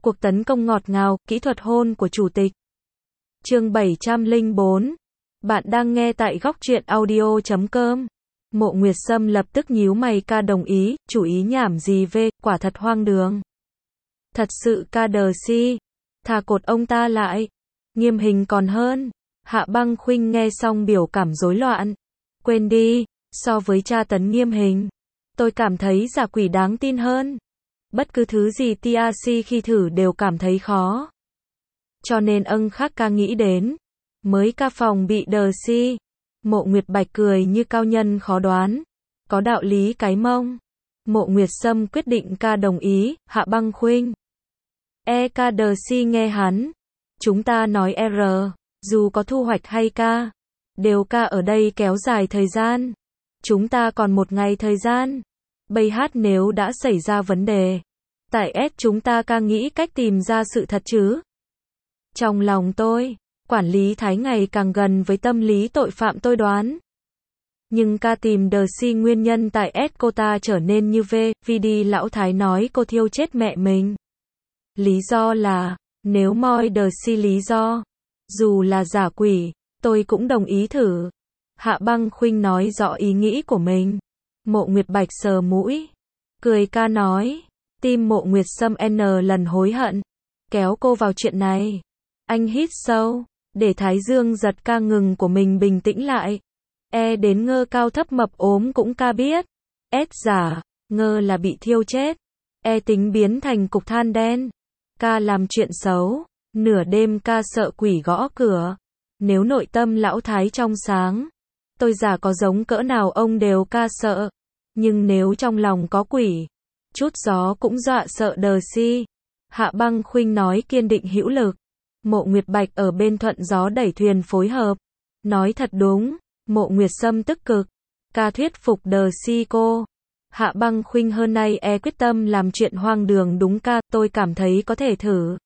Cuộc tấn công ngọt ngào, kỹ thuật hôn của chủ tịch. Chương 704. Bạn đang nghe tại góc truyện audio.com. Mộ Nguyệt Sâm lập tức nhíu mày, ca đồng ý, chủ ý nhảm gì về, quả thật hoang đường. Thật sự ca đờ si. Thà cột ông ta lại. Nghiêm hình còn hơn. Hạ Băng Khuynh nghe xong biểu cảm rối loạn. Quên đi, so với tra tấn nghiêm hình, tôi cảm thấy giả quỷ đáng tin hơn. Bất cứ thứ gì TRC khi thử đều cảm thấy khó. Cho nên khác ca nghĩ đến. Mới ca phòng bị đờ si. Mộ Nguyệt Bạch cười như cao nhân khó đoán. Có đạo lý cái mông. Mộ Nguyệt Sâm quyết định ca đồng ý, Hạ Băng Khuynh. Ca đờ si nghe hắn. Chúng ta nói R, dù có thu hoạch hay ca, đều ca ở đây kéo dài thời gian. Chúng ta còn một ngày thời gian. Bây hát nếu đã xảy ra vấn đề, tại S chúng ta ca nghĩ cách tìm ra sự thật chứ. Trong lòng tôi, quản lý Thái ngày càng gần với tâm lý tội phạm tôi đoán. Nhưng ca tìm đờ si nguyên nhân tại S cô ta trở nên như VD lão Thái nói cô thiêu chết mẹ mình. Lý do là, nếu moi đờ si lý do, dù là giả quỷ, tôi cũng đồng ý thử. Hạ Băng Khuynh nói rõ ý nghĩ của mình. Mộ Nguyệt Bạch sờ mũi, cười ca nói, tim Mộ Nguyệt Sâm N lần hối hận, kéo cô vào chuyện này. Anh hít sâu, để thái dương giật ca ngừng của mình bình tĩnh lại. Đến ngơ cao thấp mập ốm cũng ca biết. S giả, ngơ là bị thiêu chết. Tính biến thành cục than đen. Ca làm chuyện xấu, nửa đêm ca sợ quỷ gõ cửa. Nếu nội tâm lão Thái trong sáng, tôi giả có giống cỡ nào ông đều ca sợ. Nhưng nếu trong lòng có quỷ, chút gió cũng dọa sợ đờ si. Hạ Băng Khuynh nói kiên định hữu lực. Mộ Nguyệt Bạch ở bên thuận gió đẩy thuyền phối hợp. Nói thật đúng. Mộ Nguyệt Sâm tức cực. Ca thuyết phục đờ si cô. Hạ Băng Khuynh hơn nay quyết tâm làm chuyện hoang đường đúng ca, tôi cảm thấy có thể thử.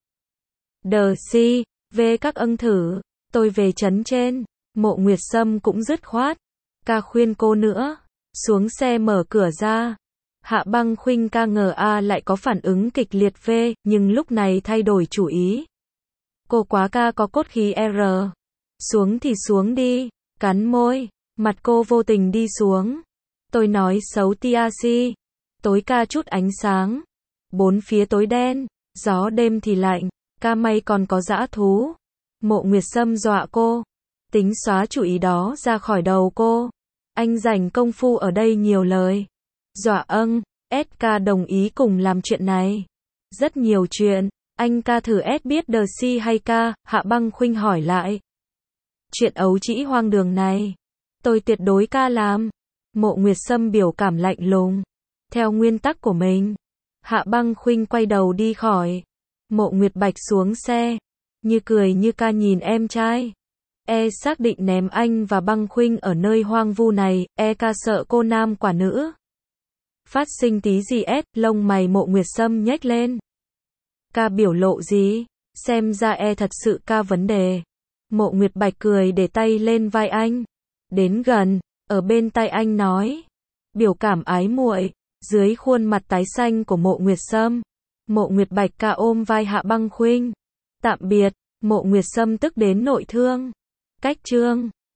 Đờ si, về các thử, tôi về trấn trên. Mộ Nguyệt Sâm cũng dứt khoát. Ca khuyên cô nữa. Xuống xe mở cửa ra. Hạ Băng Khuynh ca ngờ lại có phản ứng kịch liệt nhưng lúc này thay đổi chủ ý. Cô quá ca có cốt khí R. Xuống thì xuống đi. Cắn môi. Mặt cô vô tình đi xuống. Tôi nói xấu TRC. Tối ca chút ánh sáng. Bốn phía tối đen. Gió đêm thì lạnh. Ca may còn có dã thú. Mộ Nguyệt Sâm dọa cô. Tính xóa chủ ý đó ra khỏi đầu cô. Anh dành công phu ở đây nhiều lời. Dọa SK đồng ý cùng làm chuyện này. Rất nhiều chuyện. Anh ca thử S biết đờ si hay ca? Hạ Băng Khuynh hỏi lại. Chuyện ấu trĩ hoang đường này, tôi tuyệt đối ca làm. Mộ Nguyệt Sâm biểu cảm lạnh lùng. Theo nguyên tắc của mình. Hạ Băng Khuynh quay đầu đi khỏi. Mộ Nguyệt Bạch xuống xe. Như cười như ca nhìn em trai. Xác định ném anh và Băng Khuynh ở nơi hoang vu này. Ca sợ cô nam quả nữ phát sinh tí gì lông mày Mộ Nguyệt Sâm nhếch lên. Ca biểu lộ gì? Xem ra thật sự ca vấn đề. Mộ Nguyệt Bạch cười để tay lên vai anh. Đến gần, ở bên tai anh nói. Biểu cảm ái muội, dưới khuôn mặt tái xanh của Mộ Nguyệt Sâm. Mộ Nguyệt Bạch ca ôm vai Hạ Băng Khuynh. Tạm biệt, Mộ Nguyệt Sâm tức đến nội thương. Cách chương